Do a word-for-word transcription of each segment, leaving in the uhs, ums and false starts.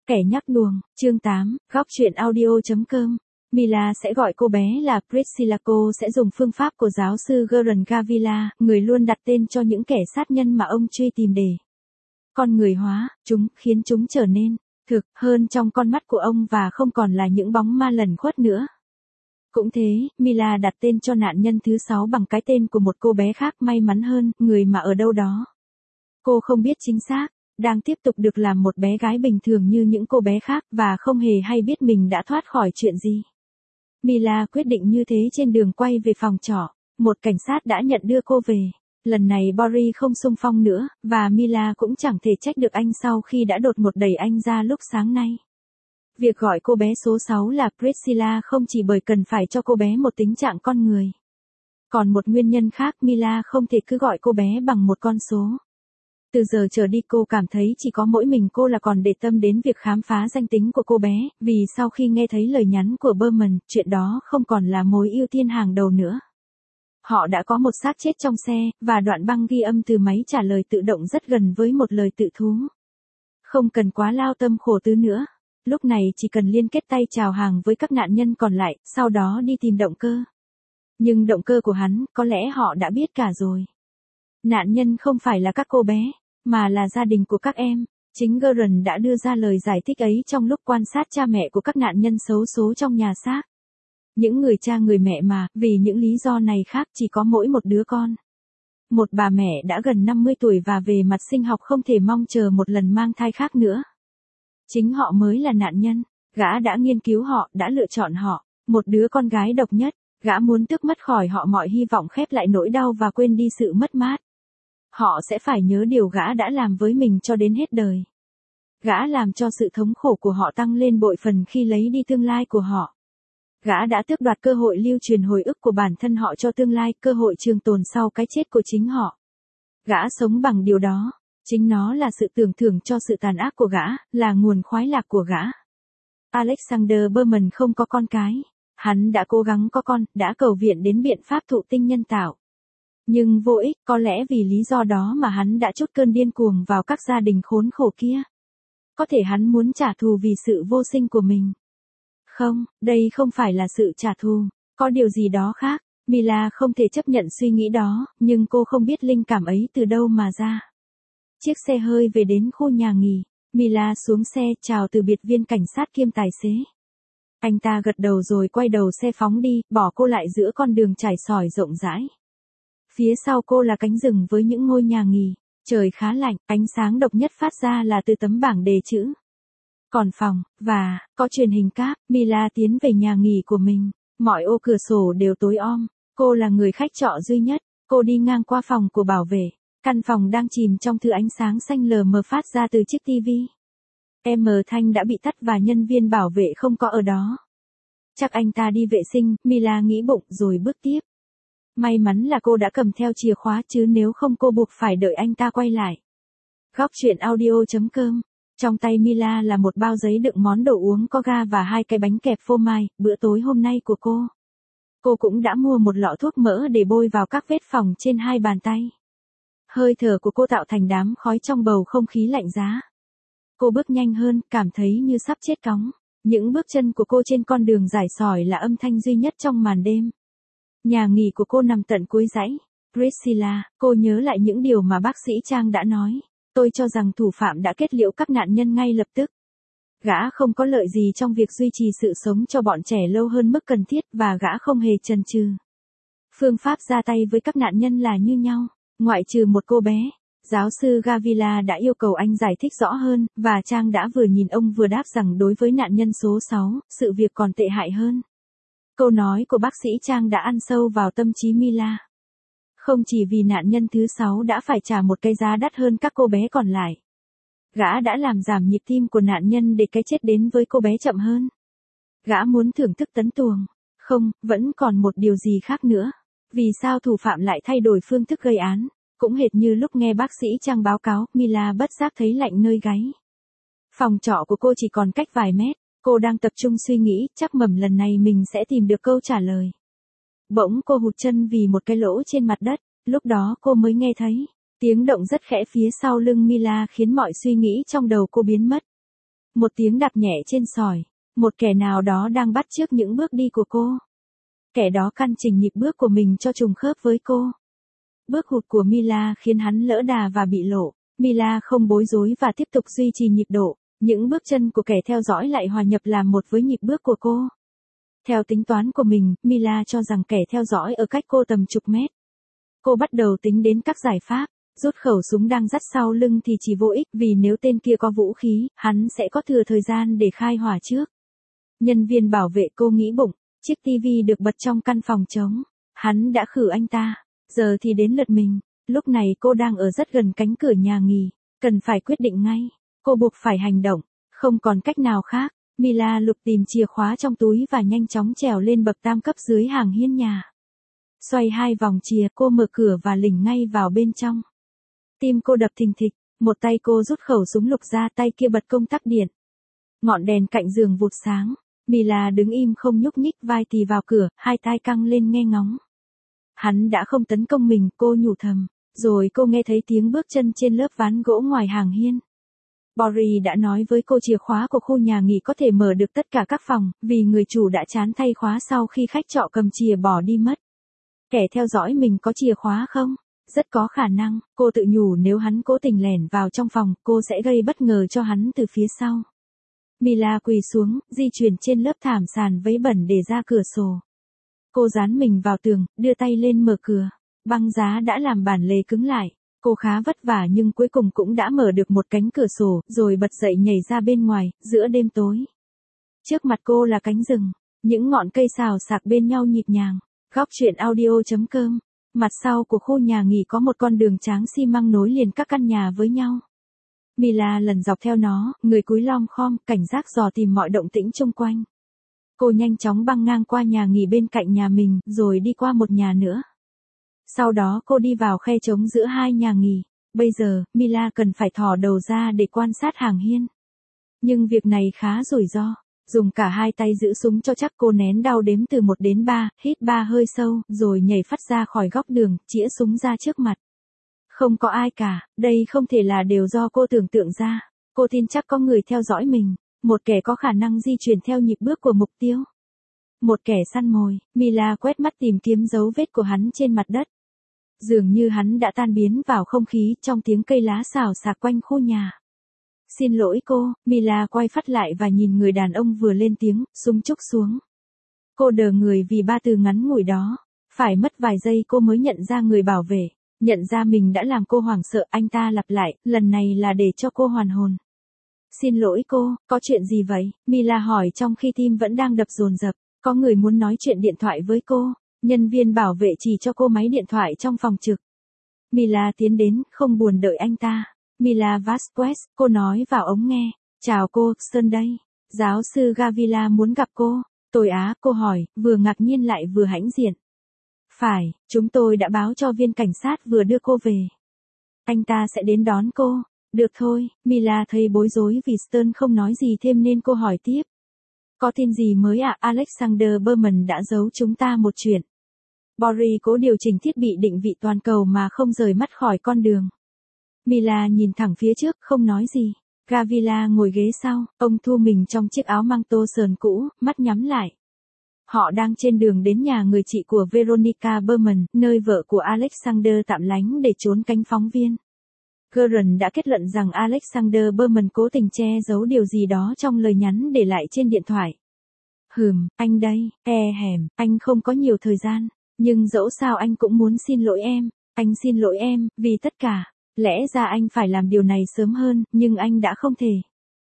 Kẻ nhắc luồng, chương tám, góc truyện audio.com. Mila sẽ gọi cô bé là Priscilla. Cô sẽ dùng phương pháp của giáo sư Gordon Gavila, người luôn đặt tên cho những kẻ sát nhân mà ông truy tìm để con người hóa chúng, khiến chúng trở nên thực hơn trong con mắt của ông và không còn là những bóng ma lẩn khuất nữa. Cũng thế, Mila đặt tên cho nạn nhân thứ sáu bằng cái tên của một cô bé khác may mắn hơn, người mà ở đâu đó cô không biết chính xác, đang tiếp tục được làm một bé gái bình thường như những cô bé khác và không hề hay biết mình đã thoát khỏi chuyện gì. Mila quyết định như thế trên đường quay về phòng trọ, một cảnh sát đã nhận đưa cô về. Lần này Boris không xung phong nữa, và Mila cũng chẳng thể trách được anh sau khi đã đột ngột đẩy anh ra lúc sáng nay. Việc gọi cô bé số sáu là Priscilla không chỉ bởi cần phải cho cô bé một tính trạng con người. Còn một nguyên nhân khác, Mila không thể cứ gọi cô bé bằng một con số. Từ giờ trở đi cô cảm thấy chỉ có mỗi mình cô là còn để tâm đến việc khám phá danh tính của cô bé, vì sau khi nghe thấy lời nhắn của Berman, chuyện đó không còn là mối ưu tiên hàng đầu nữa. Họ đã có một xác chết trong xe, và đoạn băng ghi âm từ máy trả lời tự động rất gần với một lời tự thú. Không cần quá lao tâm khổ tứ nữa. Lúc này chỉ cần liên kết tay chào hàng với các nạn nhân còn lại, sau đó đi tìm động cơ. Nhưng động cơ của hắn, có lẽ họ đã biết cả rồi. Nạn nhân không phải là các cô bé, mà là gia đình của các em. Chính Gordon đã đưa ra lời giải thích ấy trong lúc quan sát cha mẹ của các nạn nhân xấu số trong nhà xác. Những người cha người mẹ mà, vì những lý do này khác chỉ có mỗi một đứa con. Một bà mẹ đã gần năm mươi tuổi và về mặt sinh học không thể mong chờ một lần mang thai khác nữa. Chính họ mới là nạn nhân, gã đã nghiên cứu họ, đã lựa chọn họ, một đứa con gái độc nhất, gã muốn tước mất khỏi họ mọi hy vọng khép lại nỗi đau và quên đi sự mất mát. Họ sẽ phải nhớ điều gã đã làm với mình cho đến hết đời. Gã làm cho sự thống khổ của họ tăng lên bội phần khi lấy đi tương lai của họ. Gã đã tước đoạt cơ hội lưu truyền hồi ức của bản thân họ cho tương lai, cơ hội trường tồn sau cái chết của chính họ. Gã sống bằng điều đó. Chính nó là sự tưởng thưởng cho sự tàn ác của gã, là nguồn khoái lạc của gã. Alexander Berman không có con cái. Hắn đã cố gắng có con, đã cầu viện đến biện pháp thụ tinh nhân tạo. Nhưng vô ích, có lẽ vì lý do đó mà hắn đã trút cơn điên cuồng vào các gia đình khốn khổ kia. Có thể hắn muốn trả thù vì sự vô sinh của mình. Không, đây không phải là sự trả thù, có điều gì đó khác. Mila không thể chấp nhận suy nghĩ đó, nhưng cô không biết linh cảm ấy từ đâu mà ra. Chiếc xe hơi về đến khu nhà nghỉ. Mila xuống xe chào từ biệt viên cảnh sát kiêm tài xế. Anh ta gật đầu rồi quay đầu xe phóng đi, bỏ cô lại giữa con đường trải sỏi rộng rãi. Phía sau cô là cánh rừng với những ngôi nhà nghỉ. Trời khá lạnh, ánh sáng độc nhất phát ra là từ tấm bảng đề chữ. Còn phòng, và, có truyền hình cáp. Mila tiến về nhà nghỉ của mình. Mọi ô cửa sổ đều tối om. Cô là người khách trọ duy nhất. Cô đi ngang qua phòng của bảo vệ. Căn phòng đang chìm trong thứ ánh sáng xanh lờ mờ phát ra từ chiếc tivi. Em thanh đã bị tắt và nhân viên bảo vệ không có ở đó. Chắc anh ta đi vệ sinh, Mila nghĩ bụng rồi bước tiếp. May mắn là cô đã cầm theo chìa khóa chứ nếu không cô buộc phải đợi anh ta quay lại. Góc truyện audio.com. Trong tay Mila là một bao giấy đựng món đồ uống có ga và hai cái bánh kẹp phô mai, bữa tối hôm nay của cô. Cô cũng đã mua một lọ thuốc mỡ để bôi vào các vết phỏng trên hai bàn tay. Hơi thở của cô tạo thành đám khói trong bầu không khí lạnh giá. Cô bước nhanh hơn, cảm thấy như sắp chết cóng. Những bước chân của cô trên con đường rải sỏi là âm thanh duy nhất trong màn đêm. Nhà nghỉ của cô nằm tận cuối dãy. Priscilla, cô nhớ lại những điều mà bác sĩ Trang đã nói. Tôi cho rằng thủ phạm đã kết liễu các nạn nhân ngay lập tức. Gã không có lợi gì trong việc duy trì sự sống cho bọn trẻ lâu hơn mức cần thiết và gã không hề chần chừ. Phương pháp ra tay với các nạn nhân là như nhau. Ngoại trừ một cô bé, giáo sư Gavila đã yêu cầu anh giải thích rõ hơn, và Trang đã vừa nhìn ông vừa đáp rằng đối với nạn nhân số sáu, sự việc còn tệ hại hơn. Câu nói của bác sĩ Trang đã ăn sâu vào tâm trí Mila. Không chỉ vì nạn nhân thứ sáu đã phải trả một cái giá đắt hơn các cô bé còn lại. Gã đã làm giảm nhịp tim của nạn nhân để cái chết đến với cô bé chậm hơn. Gã muốn thưởng thức tấn tuồng. Không, vẫn còn một điều gì khác nữa. Vì sao thủ phạm lại thay đổi phương thức gây án? Cũng hệt như lúc nghe bác sĩ Trang báo cáo, Mila bất giác thấy lạnh nơi gáy. Phòng trọ của cô chỉ còn cách vài mét. Cô đang tập trung suy nghĩ, chắc mẩm lần này mình sẽ tìm được câu trả lời. Bỗng cô hụt chân vì một cái lỗ trên mặt đất. Lúc đó cô mới nghe thấy tiếng động rất khẽ phía sau lưng Mila khiến mọi suy nghĩ trong đầu cô biến mất. Một tiếng đạp nhẹ trên sỏi. Một kẻ nào đó đang bắt chước những bước đi của cô. Kẻ đó căn chỉnh nhịp bước của mình cho trùng khớp với cô. Bước hụt của Mila khiến hắn lỡ đà và bị lộ. Mila không bối rối và tiếp tục duy trì nhịp độ. Những bước chân của kẻ theo dõi lại hòa nhập làm một với nhịp bước của cô. Theo tính toán của mình, Mila cho rằng kẻ theo dõi ở cách cô tầm chục mét. Cô bắt đầu tính đến các giải pháp. Rút khẩu súng đang dắt sau lưng thì chỉ vô ích vì nếu tên kia có vũ khí, hắn sẽ có thừa thời gian để khai hỏa trước. Nhân viên bảo vệ cô nghĩ bụng, chiếc tivi được bật trong căn phòng trống. Hắn đã khử anh ta, giờ thì đến lượt mình. Lúc này cô đang ở rất gần cánh cửa nhà nghỉ, cần phải quyết định ngay. Cô buộc phải hành động, không còn cách nào khác. Mila lục tìm chìa khóa trong túi và nhanh chóng trèo lên bậc tam cấp dưới hàng hiên nhà. Xoay hai vòng chìa, cô mở cửa và lỉnh ngay vào bên trong. Tim cô đập thình thịch, một tay cô rút khẩu súng lục ra, tay kia bật công tắc điện. Ngọn đèn cạnh giường vụt sáng, Mila đứng im không nhúc nhích, vai tì vào cửa, hai tai căng lên nghe ngóng. Hắn đã không tấn công mình, cô nhủ thầm, rồi cô nghe thấy tiếng bước chân trên lớp ván gỗ ngoài hàng hiên. Boris đã nói với cô chìa khóa của khu nhà nghỉ có thể mở được tất cả các phòng, vì người chủ đã chán thay khóa sau khi khách trọ cầm chìa bỏ đi mất. Kẻ theo dõi mình có chìa khóa không? Rất có khả năng, cô tự nhủ nếu hắn cố tình lẻn vào trong phòng, cô sẽ gây bất ngờ cho hắn từ phía sau. Mila quỳ xuống, di chuyển trên lớp thảm sàn vấy bẩn để ra cửa sổ. Cô dán mình vào tường, đưa tay lên mở cửa. Băng giá đã làm bản lề cứng lại. Cô khá vất vả nhưng cuối cùng cũng đã mở được một cánh cửa sổ, rồi bật dậy nhảy ra bên ngoài, giữa đêm tối. Trước mặt cô là cánh rừng, những ngọn cây xào xạc bên nhau nhịp nhàng. Góc truyện audio chấm com. Mặt sau của khu nhà nghỉ có một con đường tráng xi măng nối liền các căn nhà với nhau. Mila lần dọc theo nó, người cúi lom khom, cảnh giác dò tìm mọi động tĩnh xung quanh. Cô nhanh chóng băng ngang qua nhà nghỉ bên cạnh nhà mình, rồi đi qua một nhà nữa. Sau đó cô đi vào khe trống giữa hai nhà nghỉ. Bây giờ, Mila cần phải thò đầu ra để quan sát hàng hiên. Nhưng việc này khá rủi ro. Dùng cả hai tay giữ súng cho chắc, cô nén đau đếm từ một đến ba, hít ba hơi sâu, rồi nhảy phắt ra khỏi góc đường, chĩa súng ra trước mặt. Không có ai cả, đây không thể là đều do cô tưởng tượng ra. Cô tin chắc có người theo dõi mình, một kẻ có khả năng di chuyển theo nhịp bước của mục tiêu. Một kẻ săn mồi. Mila quét mắt tìm kiếm dấu vết của hắn trên mặt đất. Dường như hắn đã tan biến vào không khí trong tiếng cây lá xào xạc quanh khu nhà. Xin lỗi cô, Mila quay phát lại và nhìn người đàn ông vừa lên tiếng, súng trúc xuống. Cô đờ người vì ba từ ngắn ngủi đó. Phải mất vài giây cô mới nhận ra người bảo vệ. Nhận ra mình đã làm cô hoảng sợ, anh ta lặp lại, lần này là để cho cô hoàn hồn. Xin lỗi cô, có chuyện gì vậy? Mila hỏi trong khi tim vẫn đang đập dồn dập. Có người muốn nói chuyện điện thoại với cô. Nhân viên bảo vệ chỉ cho cô máy điện thoại trong phòng trực. Mila tiến đến, không buồn đợi anh ta. Mila Vasquez, cô nói vào ống nghe. Chào cô, Sơn đây. Giáo sư Gavila muốn gặp cô. Tôi á, cô hỏi, vừa ngạc nhiên lại vừa hãnh diện. Phải, chúng tôi đã báo cho viên cảnh sát vừa đưa cô về. Anh ta sẽ đến đón cô. Được thôi, Mila thấy bối rối vì Stern không nói gì thêm nên cô hỏi tiếp. Có tin gì mới ạ? À? Alexander Berman đã giấu chúng ta một chuyện. Boris cố điều chỉnh thiết bị định vị toàn cầu mà không rời mắt khỏi con đường. Mila nhìn thẳng phía trước, không nói gì. Gavila ngồi ghế sau, ông thu mình trong chiếc áo manto sờn cũ, mắt nhắm lại. Họ đang trên đường đến nhà người chị của Veronica Berman, nơi vợ của Alexander tạm lánh để trốn cánh phóng viên. Guerin đã kết luận rằng Alexander Berman cố tình che giấu điều gì đó trong lời nhắn để lại trên điện thoại. Hừm, anh đây, e hèm, anh không có nhiều thời gian, nhưng dẫu sao anh cũng muốn xin lỗi em, anh xin lỗi em, vì tất cả, lẽ ra anh phải làm điều này sớm hơn, nhưng anh đã không thể.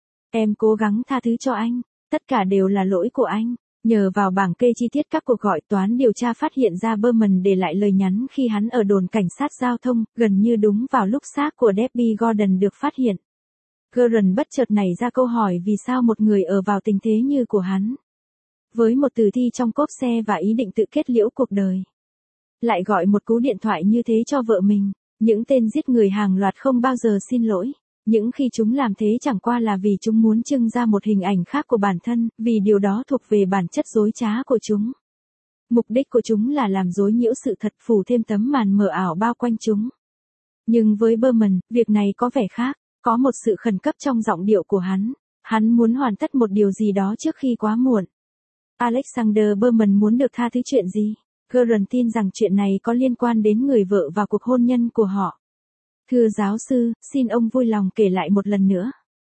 Em cố gắng tha thứ cho anh, tất cả đều là lỗi của anh. Nhờ vào bảng kê chi tiết các cuộc gọi, toán điều tra phát hiện ra Berman để lại lời nhắn khi hắn ở đồn cảnh sát giao thông, gần như đúng vào lúc xác của Debbie Gordon được phát hiện. Guerin bất chợt nảy ra câu hỏi vì sao một người ở vào tình thế như của hắn, với một tử thi trong cốp xe và ý định tự kết liễu cuộc đời, lại gọi một cú điện thoại như thế cho vợ mình. Những tên giết người hàng loạt không bao giờ xin lỗi. Những khi chúng làm thế chẳng qua là vì chúng muốn trưng ra một hình ảnh khác của bản thân, vì điều đó thuộc về bản chất dối trá của chúng. Mục đích của chúng là làm rối nhiễu sự thật, phủ thêm tấm màn mờ ảo bao quanh chúng. Nhưng với Berman, việc này có vẻ khác, có một sự khẩn cấp trong giọng điệu của hắn. Hắn muốn hoàn tất một điều gì đó trước khi quá muộn. Alexander Berman muốn được tha thứ chuyện gì? Gordon tin rằng chuyện này có liên quan đến người vợ và cuộc hôn nhân của họ. Thưa giáo sư, xin ông vui lòng kể lại một lần nữa.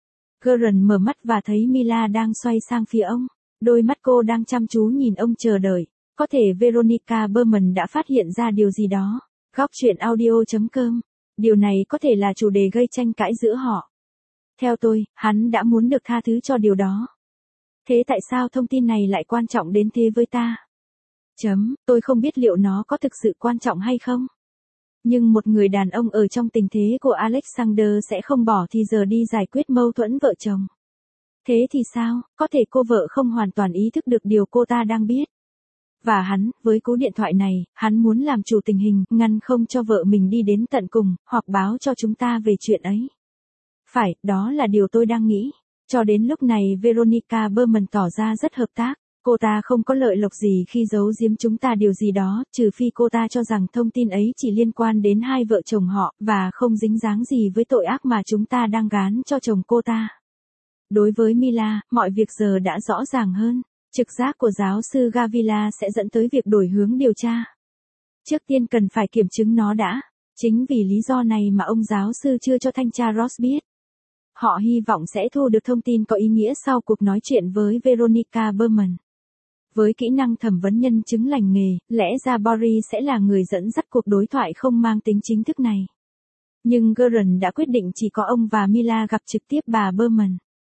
Gordon mở mắt và thấy Mila đang xoay sang phía ông. Đôi mắt cô đang chăm chú nhìn ông chờ đợi. Có thể Veronica Berman đã phát hiện ra điều gì đó. Góc chuyện audio chấm com. Điều này có thể là chủ đề gây tranh cãi giữa họ. Theo tôi, hắn đã muốn được tha thứ cho điều đó. Thế tại sao thông tin này lại quan trọng đến thế với ta? Chấm, tôi không biết liệu nó có thực sự quan trọng hay không. Nhưng một người đàn ông ở trong tình thế của Alexander sẽ không bỏ thì giờ đi giải quyết mâu thuẫn vợ chồng. Thế thì sao, có thể cô vợ không hoàn toàn ý thức được điều cô ta đang biết. Và hắn, với cú điện thoại này, hắn muốn làm chủ tình hình, ngăn không cho vợ mình đi đến tận cùng, hoặc báo cho chúng ta về chuyện ấy. Phải, đó là điều tôi đang nghĩ. Cho đến lúc này Veronica Berman tỏ ra rất hợp tác. Cô ta không có lợi lộc gì khi giấu giếm chúng ta điều gì đó, trừ phi cô ta cho rằng thông tin ấy chỉ liên quan đến hai vợ chồng họ, và không dính dáng gì với tội ác mà chúng ta đang gán cho chồng cô ta. Đối với Mila, mọi việc giờ đã rõ ràng hơn. Trực giác của giáo sư Gavila sẽ dẫn tới việc đổi hướng điều tra. Trước tiên cần phải kiểm chứng nó đã. Chính vì lý do này mà ông giáo sư chưa cho thanh tra Ross biết. Họ hy vọng sẽ thu được thông tin có ý nghĩa sau cuộc nói chuyện với Veronica Berman. Với kỹ năng thẩm vấn nhân chứng lành nghề, lẽ ra Boris sẽ là người dẫn dắt cuộc đối thoại không mang tính chính thức này. Nhưng Gordon đã quyết định chỉ có ông và Mila gặp trực tiếp bà Berman.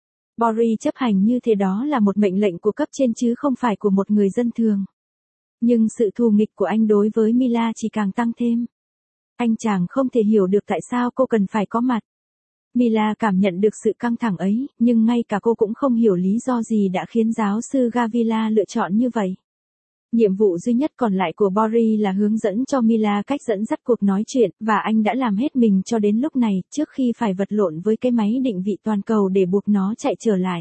Boris chấp hành như thế đó là một mệnh lệnh của cấp trên chứ không phải của một người dân thường. Nhưng sự thù nghịch của anh đối với Mila chỉ càng tăng thêm. Anh chàng không thể hiểu được tại sao cô cần phải có mặt. Mila cảm nhận được sự căng thẳng ấy, nhưng ngay cả cô cũng không hiểu lý do gì đã khiến giáo sư Gavila lựa chọn như vậy. Nhiệm vụ duy nhất còn lại của Boris là hướng dẫn cho Mila cách dẫn dắt cuộc nói chuyện, và anh đã làm hết mình cho đến lúc này, trước khi phải vật lộn với cái máy định vị toàn cầu để buộc nó chạy trở lại.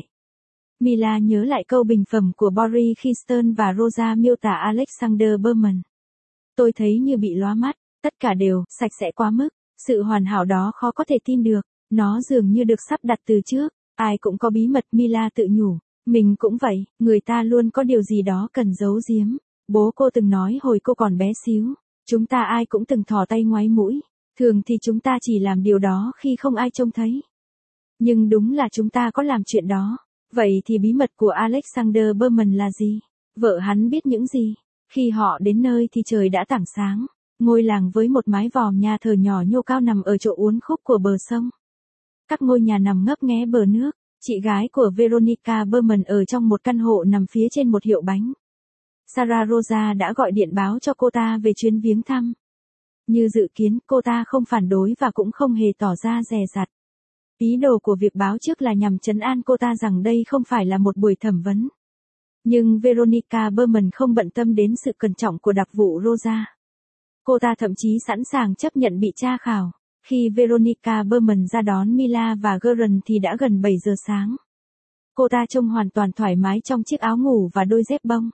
Mila nhớ lại câu bình phẩm của Boris khi Stern và Rosa miêu tả Alexander Berman. Tôi thấy như bị lóa mắt, tất cả đều, sạch sẽ quá mức, sự hoàn hảo đó khó có thể tin được. Nó dường như được sắp đặt từ trước, ai cũng có bí mật, Mila tự nhủ. Mình cũng vậy, người ta luôn có điều gì đó cần giấu giếm. Bố cô từng nói hồi cô còn bé xíu, chúng ta ai cũng từng thò tay ngoáy mũi. Thường thì chúng ta chỉ làm điều đó khi không ai trông thấy. Nhưng đúng là chúng ta có làm chuyện đó. Vậy thì bí mật của Alexander Berman là gì? Vợ hắn biết những gì? Khi họ đến nơi thì trời đã tảng sáng. Ngôi làng với một mái vòm nhà thờ nhỏ nhô cao nằm ở chỗ uốn khúc của bờ sông. Các ngôi nhà nằm ngấp nghé bờ nước. Chị gái của Veronica Berman ở trong một căn hộ nằm phía trên một hiệu bánh. Sarah Rosa đã gọi điện báo cho cô ta về chuyến viếng thăm. Như dự kiến, cô ta không phản đối và cũng không hề tỏ ra dè dặt. Ý đồ của việc báo trước là nhằm trấn an cô ta rằng đây không phải là một buổi thẩm vấn. Nhưng Veronica Berman không bận tâm đến sự cẩn trọng của đặc vụ Rosa. Cô ta thậm chí sẵn sàng chấp nhận bị tra khảo. Khi Veronica Berman ra đón Mila và Gordon thì đã gần bảy giờ sáng. Cô ta trông hoàn toàn thoải mái trong chiếc áo ngủ và đôi dép bông.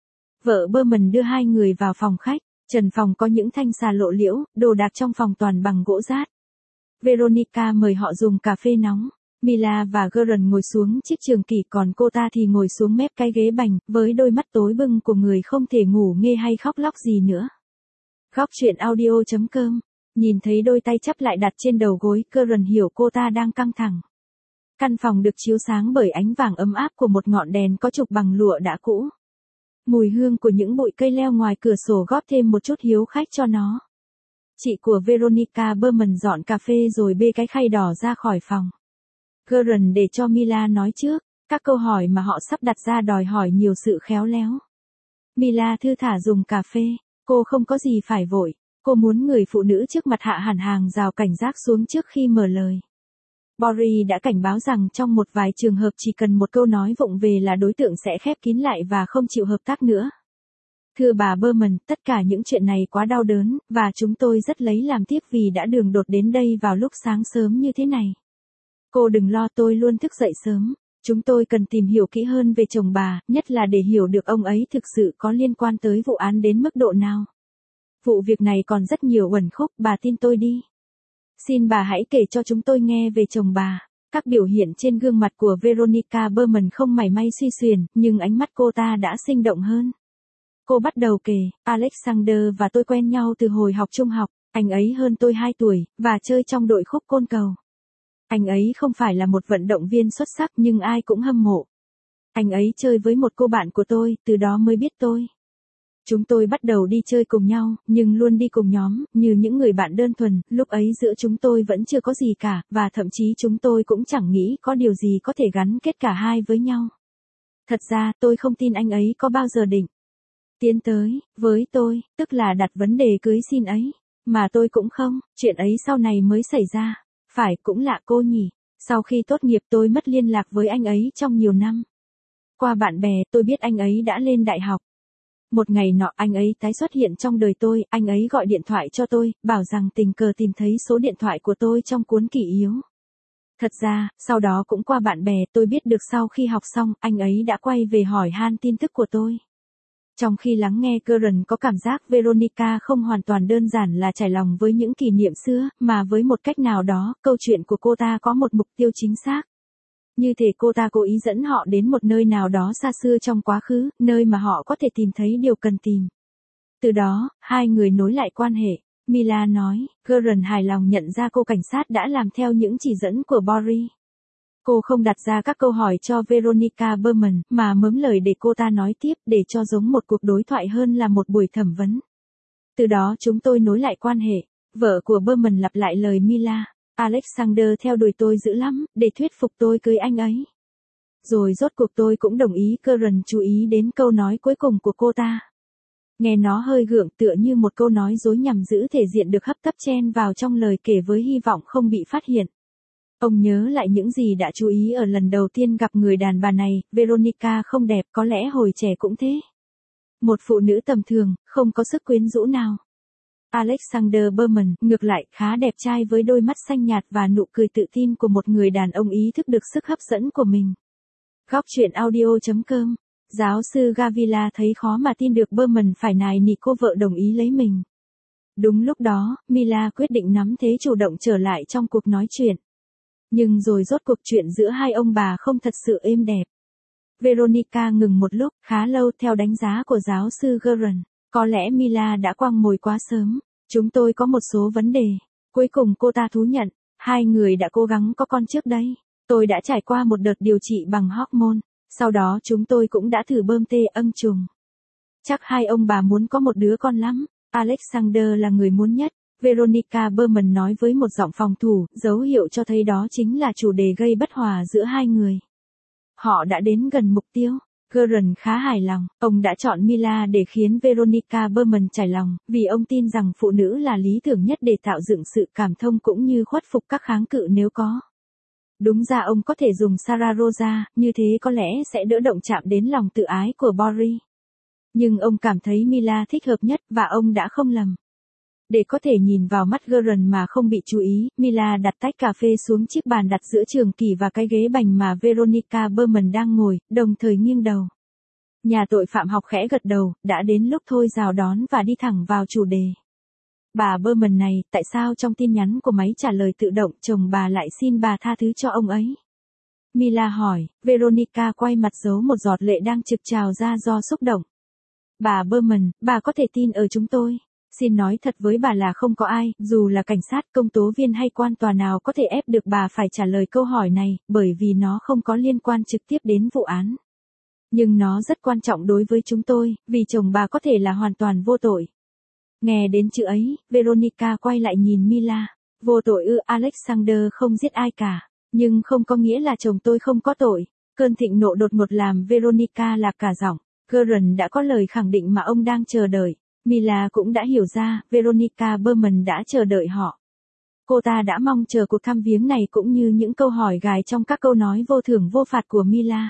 Vợ Berman đưa hai người vào phòng khách. Trần phòng có những thanh xà lộ liễu, đồ đạc trong phòng toàn bằng gỗ rát. Veronica mời họ dùng cà phê nóng. Mila và Gordon ngồi xuống chiếc trường kỷ, còn cô ta thì ngồi xuống mép cái ghế bành, với đôi mắt tối bưng của người không thể ngủ nghê hay khóc lóc gì nữa. Góc chuyện audio chấm com. Nhìn thấy đôi tay chắp lại đặt trên đầu gối, Gordon hiểu cô ta đang căng thẳng. Căn phòng được chiếu sáng bởi ánh vàng ấm áp của một ngọn đèn có trục bằng lụa đã cũ. Mùi hương của những bụi cây leo ngoài cửa sổ góp thêm một chút hiếu khách cho nó. Chị của Veronica Berman dọn cà phê rồi bê cái khay đỏ ra khỏi phòng. Gordon để cho Mila nói trước, các câu hỏi mà họ sắp đặt ra đòi hỏi nhiều sự khéo léo. Mila thư thả dùng cà phê, cô không có gì phải vội. Cô muốn người phụ nữ trước mặt hạ hẳn hàng rào cảnh giác xuống trước khi mở lời. Boris đã cảnh báo rằng trong một vài trường hợp chỉ cần một câu nói vụng về là đối tượng sẽ khép kín lại và không chịu hợp tác nữa. Thưa bà Berman, tất cả những chuyện này quá đau đớn, và chúng tôi rất lấy làm tiếc vì đã đường đột đến đây vào lúc sáng sớm như thế này. Cô đừng lo, tôi luôn thức dậy sớm. Chúng tôi cần tìm hiểu kỹ hơn về chồng bà, nhất là để hiểu được ông ấy thực sự có liên quan tới vụ án đến mức độ nào. Vụ việc này còn rất nhiều uẩn khúc, bà tin tôi đi. Xin bà hãy kể cho chúng tôi nghe về chồng bà. Các biểu hiện trên gương mặt của Veronica Berman không mảy may suy xuyển, nhưng ánh mắt cô ta đã sinh động hơn. Cô bắt đầu kể, Alexander và tôi quen nhau từ hồi học trung học, anh ấy hơn tôi hai tuổi, và chơi trong đội khúc côn cầu. Anh ấy không phải là một vận động viên xuất sắc nhưng ai cũng hâm mộ. Anh ấy chơi với một cô bạn của tôi, từ đó mới biết tôi. Chúng tôi bắt đầu đi chơi cùng nhau, nhưng luôn đi cùng nhóm, như những người bạn đơn thuần, lúc ấy giữa chúng tôi vẫn chưa có gì cả, và thậm chí chúng tôi cũng chẳng nghĩ có điều gì có thể gắn kết cả hai với nhau. Thật ra, tôi không tin anh ấy có bao giờ định tiến tới, với tôi, tức là đặt vấn đề cưới xin ấy. Mà tôi cũng không, chuyện ấy sau này mới xảy ra. Phải, cũng lạ cô nhỉ. Sau khi tốt nghiệp tôi mất liên lạc với anh ấy trong nhiều năm. Qua bạn bè, tôi biết anh ấy đã lên đại học. Một ngày nọ anh ấy tái xuất hiện trong đời tôi, anh ấy gọi điện thoại cho tôi, bảo rằng tình cờ tìm thấy số điện thoại của tôi trong cuốn kỷ yếu. Thật ra, sau đó cũng qua bạn bè tôi biết được sau khi học xong, anh ấy đã quay về hỏi han tin tức của tôi. Trong khi lắng nghe Karen có cảm giác Veronica không hoàn toàn đơn giản là trải lòng với những kỷ niệm xưa, mà với một cách nào đó, câu chuyện của cô ta có một mục tiêu chính xác. Như thể cô ta cố ý dẫn họ đến một nơi nào đó xa xưa trong quá khứ, nơi mà họ có thể tìm thấy điều cần tìm. Từ đó, hai người nối lại quan hệ. Mila nói, Karen hài lòng nhận ra cô cảnh sát đã làm theo những chỉ dẫn của Boris. Cô không đặt ra các câu hỏi cho Veronica Berman, mà mớm lời để cô ta nói tiếp, để cho giống một cuộc đối thoại hơn là một buổi thẩm vấn. Từ đó chúng tôi nối lại quan hệ. Vợ của Berman lặp lại lời Mila. Alexander theo đuổi tôi dữ lắm, để thuyết phục tôi cưới anh ấy. Rồi rốt cuộc tôi cũng đồng ý. Karen chú ý đến câu nói cuối cùng của cô ta. Nghe nó hơi gượng, tựa như một câu nói dối nhằm giữ thể diện được hấp tấp chen vào trong lời kể với hy vọng không bị phát hiện. Ông nhớ lại những gì đã chú ý ở lần đầu tiên gặp người đàn bà này. Veronica không đẹp, có lẽ hồi trẻ cũng thế. Một phụ nữ tầm thường, không có sức quyến rũ nào. Alexander Berman, ngược lại, khá đẹp trai với đôi mắt xanh nhạt và nụ cười tự tin của một người đàn ông ý thức được sức hấp dẫn của mình. Góc truyện audio chấm com. Giáo sư Gavila thấy khó mà tin được Berman phải nài nỉ cô vợ đồng ý lấy mình. Đúng lúc đó, Mila quyết định nắm thế chủ động trở lại trong cuộc nói chuyện. Nhưng rồi rốt cuộc chuyện giữa hai ông bà không thật sự êm đẹp. Veronica ngừng một lúc, khá lâu theo đánh giá của giáo sư Geren. Có lẽ Mila đã quăng mồi quá sớm. Chúng tôi có một số vấn đề. Cuối cùng cô ta thú nhận. Hai người đã cố gắng có con trước đây. Tôi đã trải qua một đợt điều trị bằng hormone. Sau đó chúng tôi cũng đã thử bơm tê âm trùng. Chắc hai ông bà muốn có một đứa con lắm. Alexander là người muốn nhất. Veronica Berman nói với một giọng phòng thủ, dấu hiệu cho thấy đó chính là chủ đề gây bất hòa giữa hai người. Họ đã đến gần mục tiêu. Geren khá hài lòng, ông đã chọn Mila để khiến Veronica Berman trải lòng, vì ông tin rằng phụ nữ là lý tưởng nhất để tạo dựng sự cảm thông cũng như khuất phục các kháng cự nếu có. Đúng ra ông có thể dùng Sarah Rosa, như thế có lẽ sẽ đỡ động chạm đến lòng tự ái của Boris. Nhưng ông cảm thấy Mila thích hợp nhất, và ông đã không lầm. Để có thể nhìn vào mắt Geren mà không bị chú ý, Mila đặt tách cà phê xuống chiếc bàn đặt giữa trường kỷ và cái ghế bành mà Veronica Berman đang ngồi, đồng thời nghiêng đầu. Nhà tội phạm học khẽ gật đầu, đã đến lúc thôi rào đón và đi thẳng vào chủ đề. Bà Berman này, tại sao trong tin nhắn của máy trả lời tự động chồng bà lại xin bà tha thứ cho ông ấy? Mila hỏi, Veronica quay mặt giấu một giọt lệ đang trực trào ra do xúc động. Bà Berman, bà có thể tin ở chúng tôi. Xin nói thật với bà là không có ai, dù là cảnh sát, công tố viên hay quan tòa nào có thể ép được bà phải trả lời câu hỏi này, bởi vì nó không có liên quan trực tiếp đến vụ án. Nhưng nó rất quan trọng đối với chúng tôi, vì chồng bà có thể là hoàn toàn vô tội. Nghe đến chữ ấy, Veronica quay lại nhìn Mila. Vô tội ư? Alexander không giết ai cả, nhưng không có nghĩa là chồng tôi không có tội. Cơn thịnh nộ đột ngột làm Veronica lạc cả giọng. Geren đã có lời khẳng định mà ông đang chờ đợi. Mila cũng đã hiểu ra, Veronica Berman đã chờ đợi họ. Cô ta đã mong chờ cuộc thăm viếng này cũng như những câu hỏi gài trong các câu nói vô thưởng vô phạt của Mila.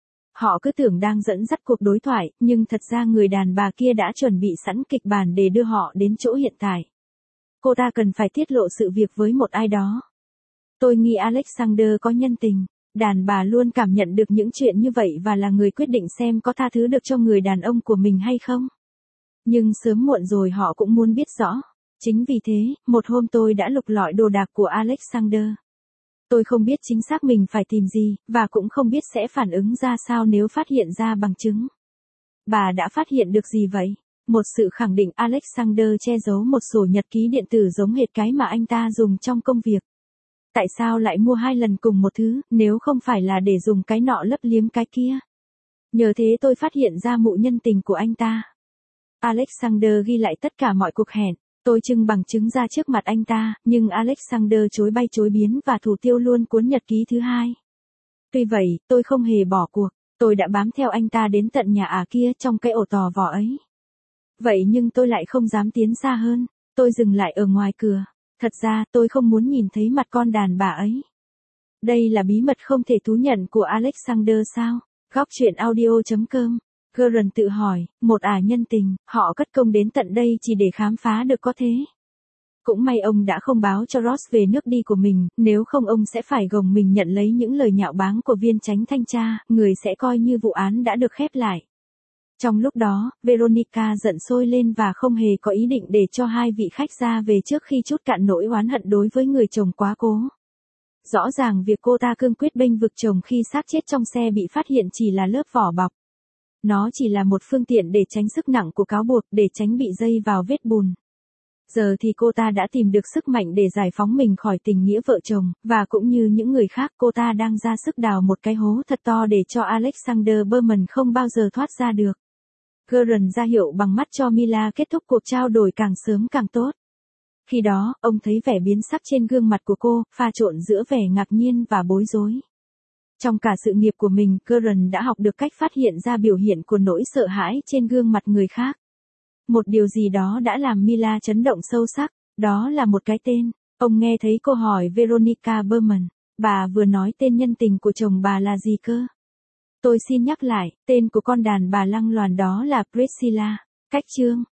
Họ cứ tưởng đang dẫn dắt cuộc đối thoại, nhưng thật ra người đàn bà kia đã chuẩn bị sẵn kịch bản để đưa họ đến chỗ hiện tại. Cô ta cần phải tiết lộ sự việc với một ai đó. Tôi nghĩ Alexander có nhân tình. Đàn bà luôn cảm nhận được những chuyện như vậy và là người quyết định xem có tha thứ được cho người đàn ông của mình hay không. Nhưng sớm muộn rồi họ cũng muốn biết rõ. Chính vì thế, một hôm tôi đã lục lọi đồ đạc của Alexander. Tôi không biết chính xác mình phải tìm gì, và cũng không biết sẽ phản ứng ra sao nếu phát hiện ra bằng chứng. Bà đã phát hiện được gì vậy? Một sự khẳng định Alexander che giấu một sổ nhật ký điện tử giống hệt cái mà anh ta dùng trong công việc. Tại sao lại mua hai lần cùng một thứ, nếu không phải là để dùng cái nọ lấp liếm cái kia? Nhờ thế tôi phát hiện ra mụ nhân tình của anh ta. Alexander ghi lại tất cả mọi cuộc hẹn. Tôi trưng bằng chứng ra trước mặt anh ta, nhưng Alexander chối bay chối biến và thủ tiêu luôn cuốn nhật ký thứ hai. Tuy vậy, tôi không hề bỏ cuộc. Tôi đã bám theo anh ta đến tận nhà ả kia trong cái ổ tò vò ấy. Vậy nhưng tôi lại không dám tiến xa hơn. Tôi dừng lại ở ngoài cửa. Thật ra, tôi không muốn nhìn thấy mặt con đàn bà ấy. Đây là bí mật không thể thú nhận của Alexander sao? Góc chuyện audio chấm com. Gordon tự hỏi, một ả nhân tình, họ cất công đến tận đây chỉ để khám phá được có thế. Cũng may ông đã không báo cho Ross về nước đi của mình, nếu không ông sẽ phải gồng mình nhận lấy những lời nhạo báng của viên chánh thanh tra, người sẽ coi như vụ án đã được khép lại. Trong lúc đó, Veronica giận sôi lên và không hề có ý định để cho hai vị khách ra về trước khi trút cạn nỗi oán hận đối với người chồng quá cố. Rõ ràng việc cô ta cương quyết bênh vực chồng khi xác chết trong xe bị phát hiện chỉ là lớp vỏ bọc. Nó chỉ là một phương tiện để tránh sức nặng của cáo buộc, để tránh bị dây vào vết bùn. Giờ thì cô ta đã tìm được sức mạnh để giải phóng mình khỏi tình nghĩa vợ chồng, và cũng như những người khác cô ta đang ra sức đào một cái hố thật to để cho Alexander Berman không bao giờ thoát ra được. Gordon ra hiệu bằng mắt cho Mila kết thúc cuộc trao đổi càng sớm càng tốt. Khi đó, ông thấy vẻ biến sắc trên gương mặt của cô, pha trộn giữa vẻ ngạc nhiên và bối rối. Trong cả sự nghiệp của mình, Gordon đã học được cách phát hiện ra biểu hiện của nỗi sợ hãi trên gương mặt người khác. Một điều gì đó đã làm Mila chấn động sâu sắc, đó là một cái tên. Ông nghe thấy cô hỏi Veronica Berman, bà vừa nói tên nhân tình của chồng bà là gì cơ? Tôi xin nhắc lại, tên của con đàn bà lăng loàn đó là Priscilla. Cách chương